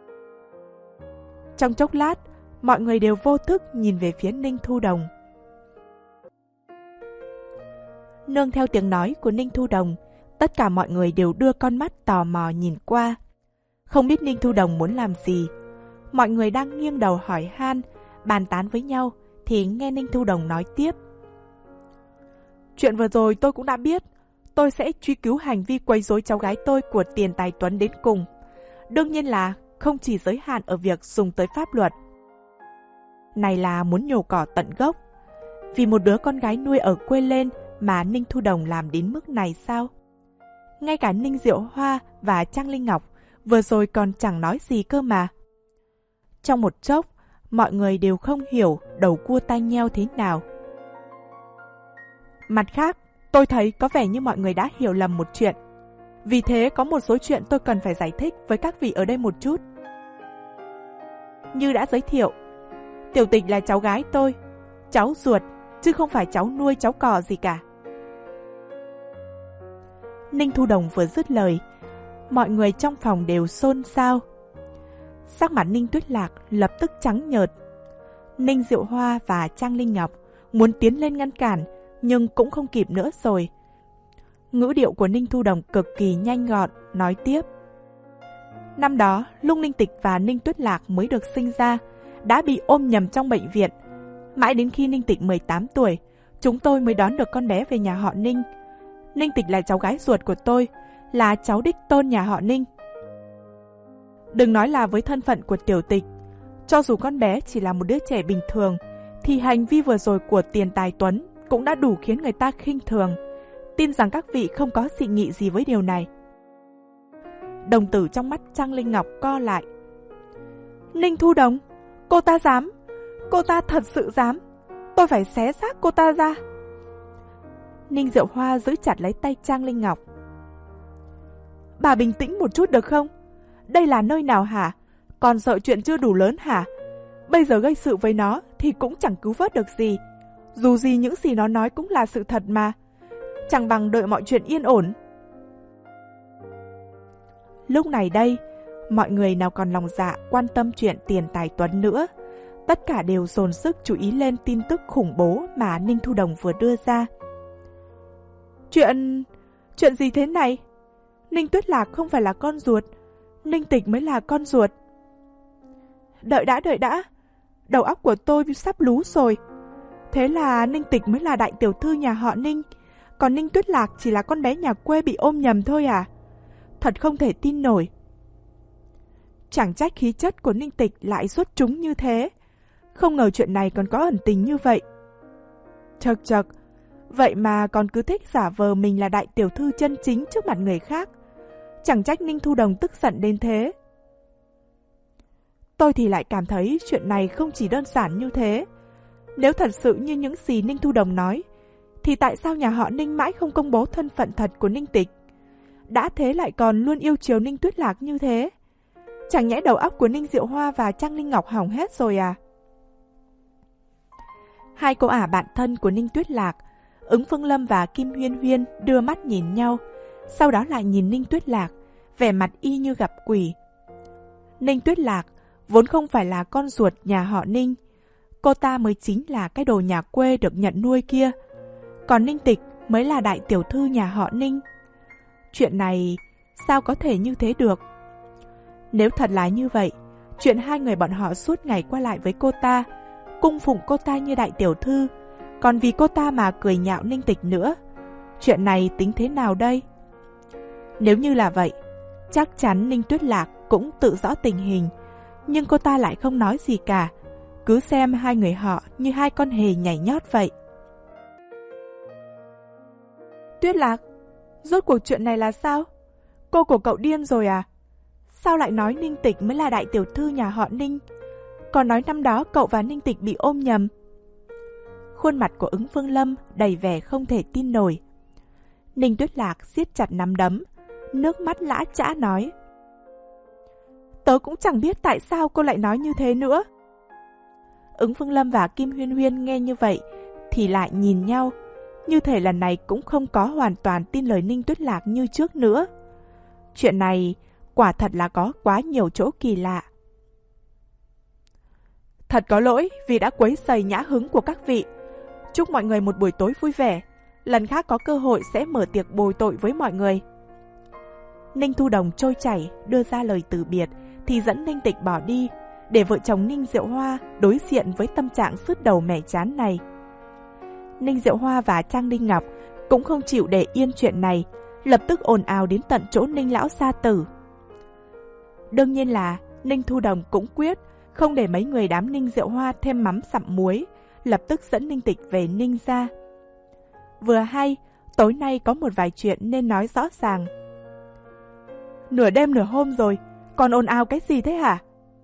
Trong chốc lát, mọi người đều vô thức nhìn về phía Ninh Thu Đồng. Nương theo tiếng nói của Ninh Thu Đồng, tất cả mọi người đều đưa con mắt tò mò nhìn qua. Không biết Ninh Thu Đồng muốn làm gì. Mọi người đang nghiêng đầu hỏi han, bàn tán với nhau, thì nghe Ninh Thu Đồng nói tiếp. Chuyện vừa rồi tôi cũng đã biết. Tôi sẽ truy cứu hành vi quấy rối cháu gái tôi của Tiền Tài Tuấn đến cùng. Đương nhiên là không chỉ giới hạn ở việc dùng tới pháp luật. Này là muốn nhổ cỏ tận gốc. Vì một đứa con gái nuôi ở quê lên mà Ninh Thu Đồng làm đến mức này sao? Ngay cả Ninh Diệu Hoa và Trang Linh Ngọc vừa rồi còn chẳng nói gì cơ mà. Trong một chốc, mọi người đều không hiểu đầu cua tai nheo thế nào. Mặt khác, tôi thấy có vẻ như mọi người đã hiểu lầm một chuyện. Vì thế có một số chuyện tôi cần phải giải thích với các vị ở đây một chút. Như đã giới thiệu, Tiểu Tịch là cháu gái tôi, cháu ruột, chứ không phải cháu nuôi cháu cò gì cả. Ninh Thu Đồng vừa dứt lời, mọi người trong phòng đều xôn xao. Sắc mặt Ninh Tuyết Lạc lập tức trắng nhợt. Ninh Diệu Hoa và Trang Linh Ngọc muốn tiến lên ngăn cản, nhưng cũng không kịp nữa rồi. Ngữ điệu của Ninh Thu Đồng cực kỳ nhanh gọn, nói tiếp. Năm đó, lúc Ninh Tịch và Ninh Tuyết Lạc mới được sinh ra, đã bị ôm nhầm trong bệnh viện. Mãi đến khi Ninh Tịch mười tám tuổi, chúng tôi mới đón được con bé về nhà họ Ninh. Ninh Tịch là cháu gái ruột của tôi, là cháu đích tôn nhà họ Ninh. Đừng nói là với thân phận của Tiểu Tịch, cho dù con bé chỉ là một đứa trẻ bình thường, thì hành vi vừa rồi của Tiền Tài Tuấn cũng đã đủ khiến người ta khinh thường. Tin rằng các vị không có dị nghị gì với điều này. Đồng tử trong mắt Trang Linh Ngọc co lại. Ninh Thu Đồng, cô ta dám, cô ta thật sự dám, tôi phải xé xác cô ta ra. Ninh Diệu Hoa giữ chặt lấy tay Trang Linh Ngọc. Bà bình tĩnh một chút được không? Đây là nơi nào hả? Còn sợ chuyện chưa đủ lớn hả? Bây giờ gây sự với nó thì cũng chẳng cứu vớt được gì. Dù gì những gì nó nói cũng là sự thật mà. Chẳng bằng đợi mọi chuyện yên ổn. Lúc này đây, mọi người nào còn lòng dạ quan tâm chuyện Tiền Tài Tuấn nữa. Tất cả đều dồn sức chú ý lên tin tức khủng bố mà Ninh Thu Đồng vừa đưa ra. Chuyện... chuyện gì thế này? Ninh Tuyết Lạc không phải là con ruột, Ninh Tịch mới là con ruột. Đợi đã, đợi đã. Đầu óc của tôi sắp lú rồi. Thế là Ninh Tịch mới là đại tiểu thư nhà họ Ninh, còn Ninh Tuyết Lạc chỉ là con bé nhà quê bị ôm nhầm thôi à? Thật không thể tin nổi. Chẳng trách khí chất của Ninh Tịch lại xuất chúng như thế. Không ngờ chuyện này còn có ẩn tình như vậy. Chật chật, Vậy mà còn cứ thích giả vờ mình là đại tiểu thư chân chính trước mặt người khác. Chẳng trách Ninh Thu Đồng tức giận đến thế. Tôi thì lại cảm thấy chuyện này không chỉ đơn giản như thế. Nếu thật sự như những gì Ninh Thu Đồng nói, thì tại sao nhà họ Ninh mãi không công bố thân phận thật của Ninh Tịch? Đã thế lại còn luôn yêu chiều Ninh Tuyết Lạc như thế. Chẳng nhẽ đầu óc của Ninh Diệu Hoa và Trang Linh Ngọc hỏng hết rồi à? Hai cô ả bạn thân của Ninh Tuyết Lạc, Ứng Phương Lâm và Kim Huyên Huyên đưa mắt nhìn nhau, sau đó lại nhìn Ninh Tuyết Lạc, vẻ mặt y như gặp quỷ. Ninh Tuyết Lạc vốn không phải là con ruột nhà họ Ninh, cô ta mới chính là cái đồ nhà quê được nhận nuôi kia, còn Ninh Tịch mới là đại tiểu thư nhà họ Ninh. Chuyện này sao có thể như thế được? Nếu thật là như vậy, chuyện hai người bọn họ suốt ngày qua lại với cô ta, cung phụng cô ta như đại tiểu thư, còn vì cô ta mà cười nhạo Ninh Tịch nữa, chuyện này tính thế nào đây? Nếu như là vậy, chắc chắn Ninh Tuyết Lạc cũng tự rõ tình hình, nhưng cô ta lại không nói gì cả, cứ xem hai người họ như hai con hề nhảy nhót vậy. Tuyết Lạc, rốt cuộc chuyện này là sao? Cô của cậu điên rồi à? Sao lại nói Ninh Tịch mới là đại tiểu thư nhà họ Ninh, còn nói năm đó cậu và Ninh Tịch bị ôm nhầm? Khuôn mặt của Ứng Phương Lâm đầy vẻ không thể tin nổi. Ninh Tuyết Lạc siết chặt nắm đấm, nước mắt lã chã nói: Tớ cũng chẳng biết tại sao cô lại nói như thế nữa. Ứng Phương Lâm và Kim Huyên Huyên nghe như vậy thì lại nhìn nhau, như thể lần này cũng không có hoàn toàn tin lời Ninh Tuyết Lạc như trước nữa. Chuyện này quả thật là có quá nhiều chỗ kỳ lạ. Thật có lỗi vì đã quấy rầy nhã hứng của các vị. Chúc mọi người một buổi tối vui vẻ. Lần khác có cơ hội sẽ mở tiệc bồi tội với mọi người. Ninh Thu Đồng trôi chảy đưa ra lời từ biệt thì dẫn Ninh Tịch bỏ đi, để vợ chồng Ninh Diệu Hoa đối diện với tâm trạng sứt đầu mẻ chán này. Ninh Diệu Hoa và Trang Linh Ngọc cũng không chịu để yên chuyện này, lập tức ồn ào đến tận chỗ Ninh lão gia tử. Đương nhiên là Ninh Thu Đồng cũng quyết không để mấy người đám Ninh Diệu Hoa thêm mắm sặm muối, lập tức dẫn Ninh Tịch về Ninh gia. Vừa hay, tối nay có một vài chuyện nên nói rõ ràng. Nửa đêm nửa hôm rồi, còn ồn ào cái gì thế hả?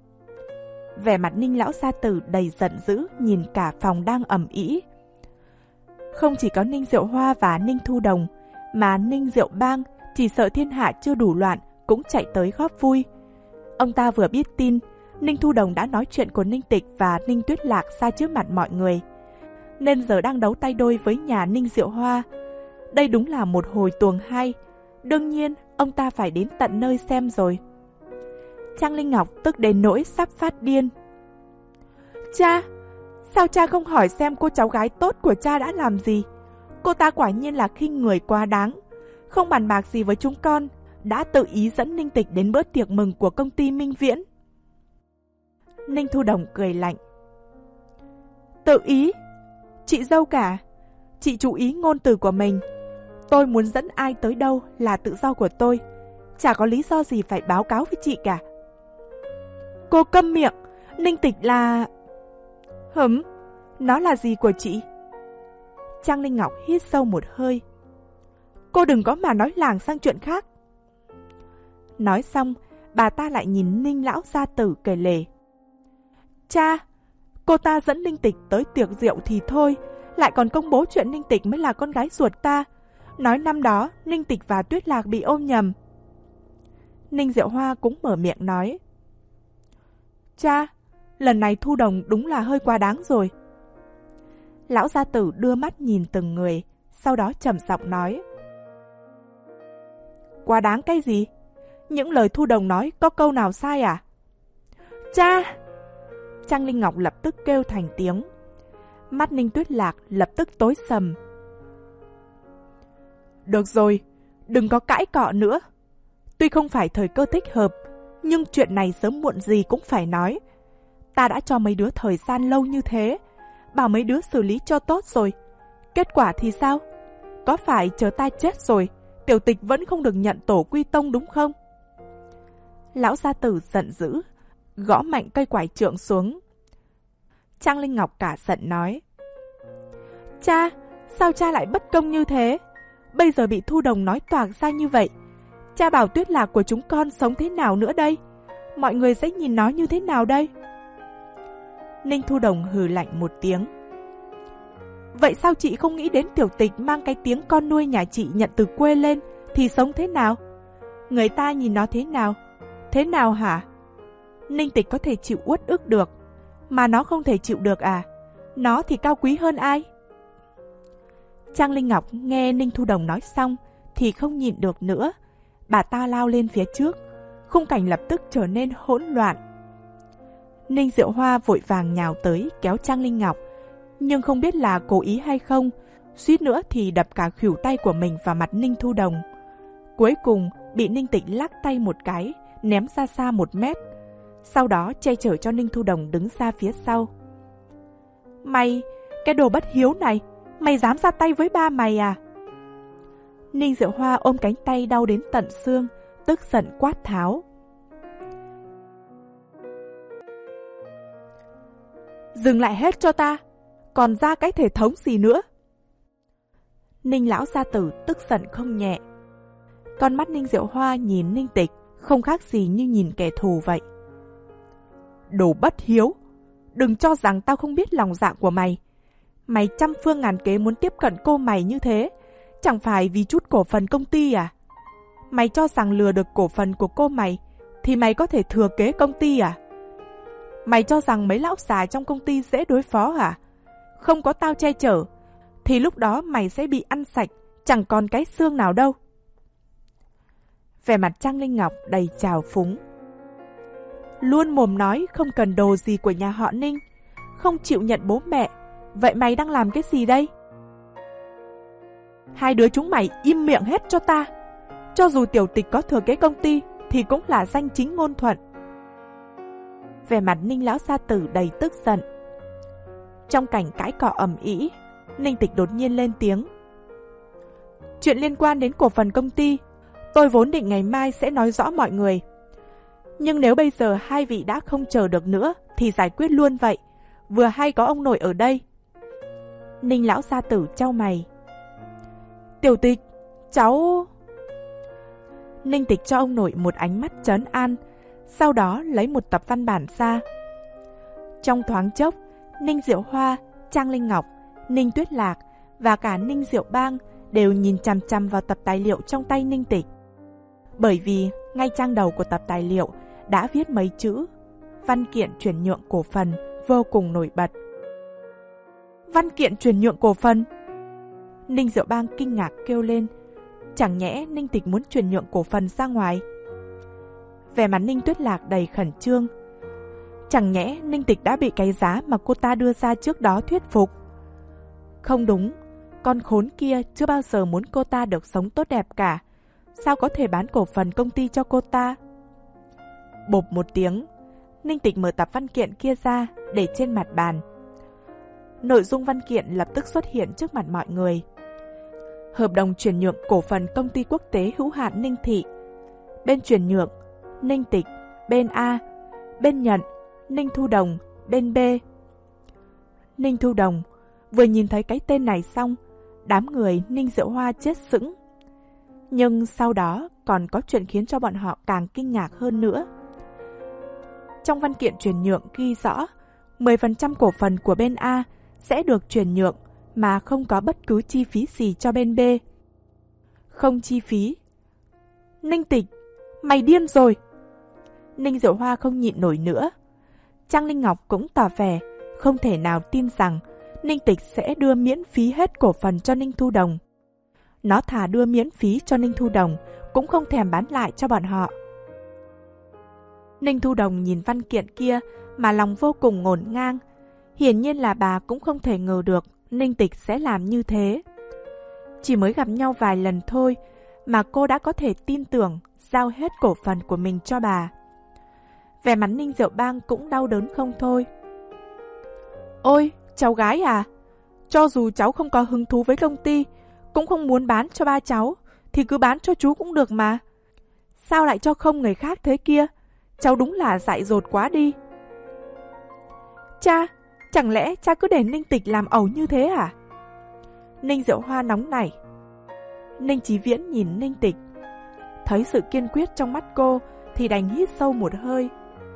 Vẻ mặt Ninh lão gia tử đầy giận dữ nhìn cả phòng đang ầm ĩ. Không chỉ có Ninh Diệu Hoa và Ninh Thu Đồng, mà Ninh Diệu Bang chỉ sợ thiên hạ chưa đủ loạn cũng chạy tới góp vui. Ông ta vừa biết tin Ninh Thu Đồng đã nói chuyện của Ninh Tịch và Ninh Tuyết Lạc ra trước mặt mọi người, nên giờ đang đấu tay đôi với nhà Ninh Diệu Hoa. Đây đúng là một hồi tuồng hay, đương nhiên ông ta phải đến tận nơi xem rồi. Trang Linh Ngọc tức đến nỗi sắp phát điên. Cha, sao cha không hỏi xem cô cháu gái tốt của cha đã làm gì? Cô ta quả nhiên là khinh người quá đáng, không bàn bạc gì với chúng con, đã tự ý dẫn Ninh Tịch đến bữa tiệc mừng của công ty Minh Viễn. Ninh Thu Đồng cười lạnh. Tự ý? Chị dâu cả, chị chú ý ngôn từ của mình. Tôi muốn dẫn ai tới đâu là tự do của tôi, chả có lý do gì phải báo cáo với chị cả. Cô câm miệng, Ninh Tịch là... Hửm, nó là gì của chị? Trang Linh Ngọc hít sâu một hơi. Cô đừng có mà nói làng sang chuyện khác. Nói xong, bà ta lại nhìn Ninh lão gia tử kể lể. Cha, cô ta dẫn Ninh Tịch tới tiệc rượu thì thôi, lại còn công bố chuyện Ninh Tịch mới là con gái ruột ta, nói năm đó Ninh Tịch và Tuyết Lạc bị ôm nhầm. Ninh Diệu Hoa cũng mở miệng nói. Cha, lần này Thu Đồng đúng là hơi quá đáng rồi. Lão gia tử đưa mắt nhìn từng người, sau đó trầm giọng nói. Quá đáng cái gì? Những lời Thu Đồng nói có câu nào sai à? Cha! Trang Linh Ngọc lập tức kêu thành tiếng. Mắt Ninh Tuyết Lạc lập tức tối sầm. Được rồi, đừng có cãi cọ nữa. Tuy không phải thời cơ thích hợp, nhưng chuyện này sớm muộn gì cũng phải nói. Ta đã cho mấy đứa thời gian lâu như thế, bảo mấy đứa xử lý cho tốt rồi. Kết quả thì sao? Có phải chờ ta chết rồi, Tiểu Tịch vẫn không được nhận tổ quy tông đúng không? Lão gia tử giận dữ, gõ mạnh cây quải trượng xuống. Trang Linh Ngọc cả giận nói. Cha, Sao cha lại bất công như thế? Bây giờ bị Thu Đồng nói toạc ra như vậy, cha bảo Tuyết Lạc của chúng con sống thế nào nữa đây? Mọi người sẽ nhìn nó như thế nào đây? Ninh Thu Đồng hừ lạnh một tiếng. Vậy sao chị không nghĩ đến Tiểu Tịch mang cái tiếng con nuôi nhà chị nhận từ quê lên thì sống thế nào? Người ta nhìn nó thế nào? Thế nào hả? Ninh Tịch có thể chịu uất ức được, mà nó không thể chịu được à? Nó thì cao quý hơn ai? Trang Linh Ngọc nghe Ninh Thu Đồng nói xong thì không nhịn được nữa. Bà ta lao lên phía trước, khung cảnh lập tức trở nên hỗn loạn. Ninh Diệu Hoa vội vàng nhào tới kéo Trang Linh Ngọc, nhưng không biết là cố ý hay không, suýt nữa thì đập cả khuỷu tay của mình vào mặt Ninh Thu Đồng. Cuối cùng bị Ninh Tịch lắc tay một cái, ném ra xa một mét, sau đó che chở cho Ninh Thu Đồng đứng ra phía sau. Mày, cái đồ bất hiếu này, mày dám ra tay với ba mày à? Ninh Diệu Hoa ôm cánh tay đau đến tận xương, tức giận quát tháo. Dừng lại hết cho ta, còn ra cái thể thống gì nữa? Ninh lão gia tử tức giận không nhẹ. Con mắt Ninh Diệu Hoa nhìn Ninh Tịch không khác gì như nhìn kẻ thù vậy. Đồ bất hiếu, đừng cho rằng tao không biết lòng dạ của mày. Mày trăm phương ngàn kế muốn tiếp cận cô mày như thế, chẳng phải vì chút cổ phần công ty à? Mày cho rằng lừa được cổ phần của cô mày thì mày có thể thừa kế công ty à? Mày cho rằng mấy lão già trong công ty dễ đối phó hả? Không có tao che chở thì lúc đó mày sẽ bị ăn sạch, chẳng còn cái xương nào đâu. Vẻ mặt Trang Linh Ngọc đầy trào phúng. Luôn mồm nói không cần đồ gì của nhà họ Ninh, không chịu nhận bố mẹ. Vậy mày đang làm cái gì đây? Hai đứa chúng mày im miệng hết cho ta. Cho dù Tiểu Tịch có thừa kế công ty thì cũng là danh chính ngôn thuận. Vẻ mặt Ninh lão gia tử đầy tức giận. Trong cảnh cãi cọ ầm ĩ, Ninh Tịch đột nhiên lên tiếng. Chuyện liên quan đến cổ phần công ty, tôi vốn định ngày mai sẽ nói rõ mọi người. Nhưng nếu bây giờ hai vị đã không chờ được nữa thì giải quyết luôn vậy. Vừa hay có ông nội ở đây. Ninh lão gia tử chau mày. Tiểu Tịch, cháu... Ninh Tịch cho ông nội một ánh mắt trấn an, sau đó lấy một tập văn bản ra. Trong thoáng chốc, Ninh Diệu Hoa, Trang Linh Ngọc, Ninh Tuyết Lạc và cả Ninh Diệu Bang đều nhìn chằm chằm vào tập tài liệu trong tay Ninh Tịch. Bởi vì ngay trang đầu của tập tài liệu đã viết mấy chữ văn kiện chuyển nhượng cổ phần vô cùng nổi bật. Văn kiện chuyển nhượng cổ phần? Ninh Diệu Bang kinh ngạc kêu lên. Chẳng nhẽ Ninh Tịch muốn chuyển nhượng cổ phần ra ngoài? Vẻ mặt Ninh Tuyết Lạc đầy khẩn trương. Chẳng nhẽ Ninh Tịch đã bị cái giá mà cô ta đưa ra trước đó thuyết phục? Không đúng, con khốn kia chưa bao giờ muốn cô ta được sống tốt đẹp cả. Sao có thể bán cổ phần công ty cho cô ta? Bộp một tiếng, Ninh Tịch mở tập văn kiện kia ra để trên mặt bàn. Nội dung văn kiện lập tức xuất hiện trước mặt mọi người. Hợp đồng chuyển nhượng cổ phần công ty quốc tế hữu hạn Ninh Thị. Bên chuyển nhượng, Ninh Tịch, bên A. Bên nhận, Ninh Thu Đồng, bên B. Ninh Thu Đồng, vừa nhìn thấy cái tên này xong, đám người Ninh Diệu Hoa chết sững. Nhưng sau đó còn có chuyện khiến cho bọn họ càng kinh ngạc hơn nữa. Trong văn kiện chuyển nhượng ghi rõ mười phần trăm cổ phần của bên A sẽ được chuyển nhượng mà không có bất cứ chi phí gì cho bên B. Không chi phí? Ninh Tịch, mày điên rồi! Ninh Diệu Hoa không nhịn nổi nữa. Trang Linh Ngọc cũng tỏ vẻ không thể nào tin rằng Ninh Tịch sẽ đưa miễn phí hết cổ phần cho Ninh Thu Đồng. Nó thà đưa miễn phí cho Ninh Thu Đồng cũng không thèm bán lại cho bọn họ. Ninh Thu Đồng nhìn văn kiện kia mà lòng vô cùng ngổn ngang. Hiển nhiên là bà cũng không thể ngờ được Ninh Tịch sẽ làm như thế. Chỉ mới gặp nhau vài lần thôi mà cô đã có thể tin tưởng giao hết cổ phần của mình cho bà. Vẻ mặt Ninh Diệu Bang cũng đau đớn không thôi. Ôi, cháu gái à, cho dù cháu không có hứng thú với công ty, cũng không muốn bán cho ba cháu, thì cứ bán cho chú cũng được mà. Sao lại cho không người khác thế kia? Cháu đúng là dại dột quá đi. Cha, chẳng lẽ cha cứ để Ninh Tịch làm ẩu như thế hả? Ninh Diệu Hoa nóng nảy. Ninh Chí Viễn nhìn Ninh Tịch. Thấy sự kiên quyết trong mắt cô thì đành hít sâu một hơi.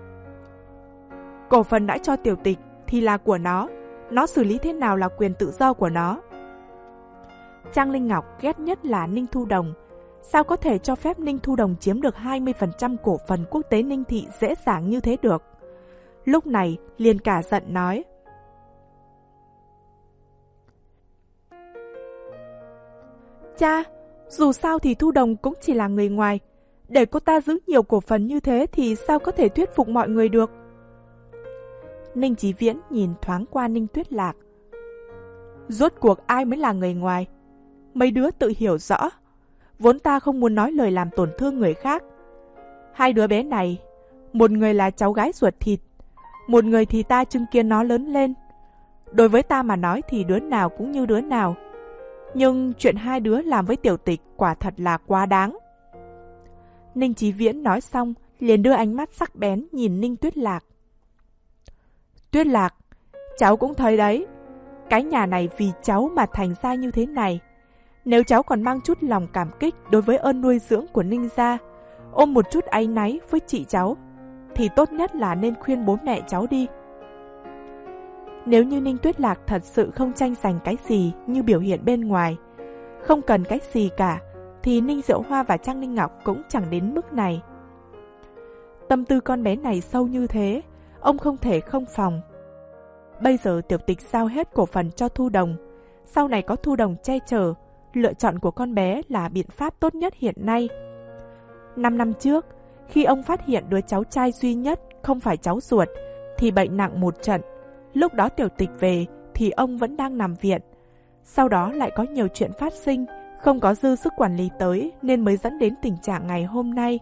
Cổ phần đã cho Tiểu Tịch thì là của nó. Nó xử lý thế nào là quyền tự do của nó. Trang Linh Ngọc ghét nhất là Ninh Thu Đồng. Sao có thể cho phép Ninh Thu Đồng chiếm được hai mươi phần trăm cổ phần quốc tế Ninh Thị dễ dàng như thế được? Lúc này liền cả giận nói. Cha, dù sao thì Thu Đồng cũng chỉ là người ngoài. Để cô ta giữ nhiều cổ phần như thế thì sao có thể thuyết phục mọi người được? Ninh Chí Viễn nhìn thoáng qua Ninh Tuyết Lạc. Rốt cuộc ai mới là người ngoài? Mấy đứa tự hiểu rõ. Vốn ta không muốn nói lời làm tổn thương người khác. Hai đứa bé này, một người là cháu gái ruột thịt, một người thì ta chứng kiến nó lớn lên. Đối với ta mà nói thì đứa nào cũng như đứa nào. Nhưng chuyện hai đứa làm với Tiểu Tịch quả thật là quá đáng. Ninh Chí Viễn nói xong, liền đưa ánh mắt sắc bén nhìn Ninh Tuyết Lạc. Tuyết Lạc, cháu cũng thấy đấy. Cái nhà này vì cháu mà thành ra như thế này. Nếu cháu còn mang chút lòng cảm kích đối với ơn nuôi dưỡng của Ninh gia, ôm một chút áy náy với chị cháu, thì tốt nhất là nên khuyên bố mẹ cháu đi. Nếu như Ninh Tuyết Lạc thật sự không tranh giành cái gì như biểu hiện bên ngoài, không cần cái gì cả, thì Ninh Diệu Hoa và Trang Linh Ngọc cũng chẳng đến mức này. Tâm tư con bé này sâu như thế, ông không thể không phòng. Bây giờ Tiểu Tịch giao hết cổ phần cho Thu Đồng, sau này có Thu Đồng che chở, lựa chọn của con bé là biện pháp tốt nhất hiện nay. Năm năm trước, khi ông phát hiện đứa cháu trai duy nhất không phải cháu ruột, thì bệnh nặng một trận. Lúc đó Tiểu Tịch về thì ông vẫn đang nằm viện. Sau đó lại có nhiều chuyện phát sinh, không có dư sức quản lý tới nên mới dẫn đến tình trạng ngày hôm nay.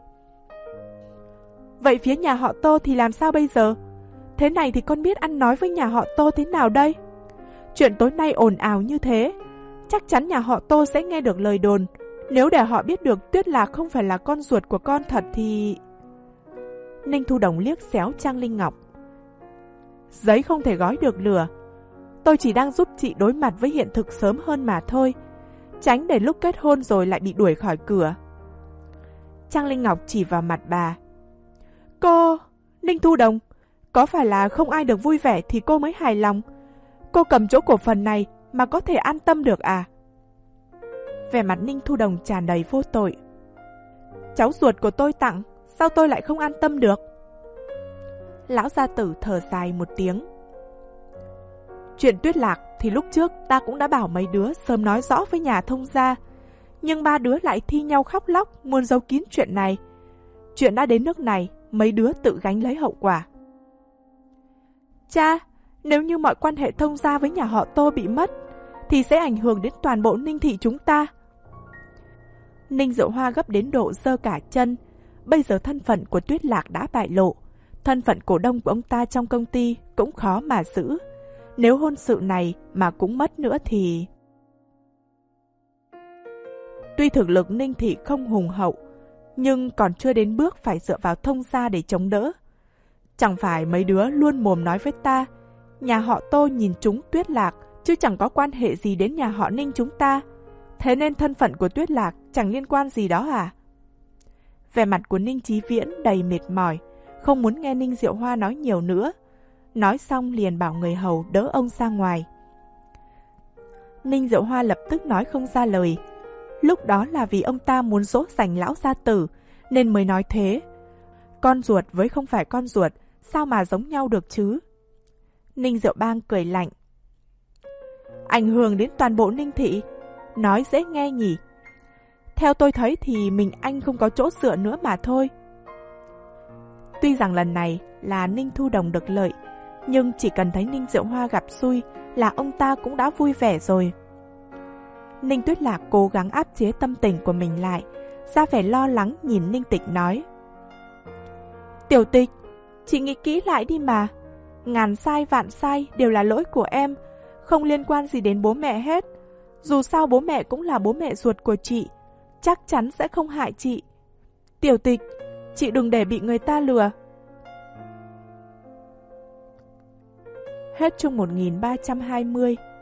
Vậy phía nhà họ Tô thì làm sao bây giờ? Thế này thì con biết ăn nói với nhà họ Tô thế nào đây? Chuyện tối nay ồn ào như thế, chắc chắn nhà họ Tô sẽ nghe được lời đồn. Nếu để họ biết được Tuyết Lạc không phải là con ruột của con thật thì... Ninh Thu Đồng liếc xéo Trang Linh Ngọc. Giấy không thể gói được lửa. Tôi chỉ đang giúp chị đối mặt với hiện thực sớm hơn mà thôi, tránh để lúc kết hôn rồi lại bị đuổi khỏi cửa. Trang Linh Ngọc chỉ vào mặt bà. Cô, Ninh Thu Đồng, có phải là không ai được vui vẻ thì cô mới hài lòng? Cô cầm chỗ cổ phần này mà có thể an tâm được à? Vẻ mặt Ninh Thu Đồng tràn đầy vô tội. Cháu ruột của tôi tặng, sao tôi lại không an tâm được? Lão gia tử thở dài một tiếng. Chuyện Tuyết Lạc thì lúc trước ta cũng đã bảo mấy đứa sớm nói rõ với nhà thông gia, nhưng ba đứa lại thi nhau khóc lóc muốn giấu kín chuyện này. Chuyện đã đến nước này, mấy đứa tự gánh lấy hậu quả. Cha, nếu như mọi quan hệ thông gia với nhà họ Tô bị mất, thì sẽ ảnh hưởng đến toàn bộ Ninh thị chúng ta. Ninh Diệu Hoa gấp đến độ giơ cả chân. Bây giờ thân phận của Tuyết Lạc đã bại lộ, thân phận cổ đông của ông ta trong công ty cũng khó mà giữ. Nếu hôn sự này mà cũng mất nữa thì... Tuy thực lực Ninh thị không hùng hậu, nhưng còn chưa đến bước phải dựa vào thông gia để chống đỡ. Chẳng phải mấy đứa luôn mồm nói với ta, nhà họ Tô nhìn chúng Tuyết Lạc, chứ chẳng có quan hệ gì đến nhà họ Ninh chúng ta. Thế nên thân phận của Tuyết Lạc chẳng liên quan gì đó à? Vẻ mặt của Ninh Chí Viễn đầy mệt mỏi, không muốn nghe Ninh Diệu Hoa nói nhiều nữa. Nói xong liền bảo người hầu đỡ ông ra ngoài. Ninh Diệu Hoa lập tức nói không ra lời. Lúc đó là vì ông ta muốn dỗ dành lão gia tử, nên mới nói thế. Con ruột với không phải con ruột, sao mà giống nhau được chứ? Ninh Diệu Bang cười lạnh. Ảnh hưởng đến toàn bộ Ninh thị, nói dễ nghe nhỉ. Theo tôi thấy thì mình anh không có chỗ dựa nữa mà thôi. Tuy rằng lần này là Ninh Thu Đồng được lợi, nhưng chỉ cần thấy Ninh Diệu Hoa gặp xui là ông ta cũng đã vui vẻ rồi. Ninh Tuyết Lạc cố gắng áp chế tâm tình của mình lại, ra vẻ lo lắng nhìn Ninh Tịch nói. Tiểu Tịch, chị nghĩ kỹ lại đi mà. Ngàn sai vạn sai đều là lỗi của em, không liên quan gì đến bố mẹ hết. Dù sao bố mẹ cũng là bố mẹ ruột của chị, chắc chắn sẽ không hại chị. Tiểu Tịch, chị đừng để bị người ta lừa. Hết chương một nghìn ba trăm hai mươi.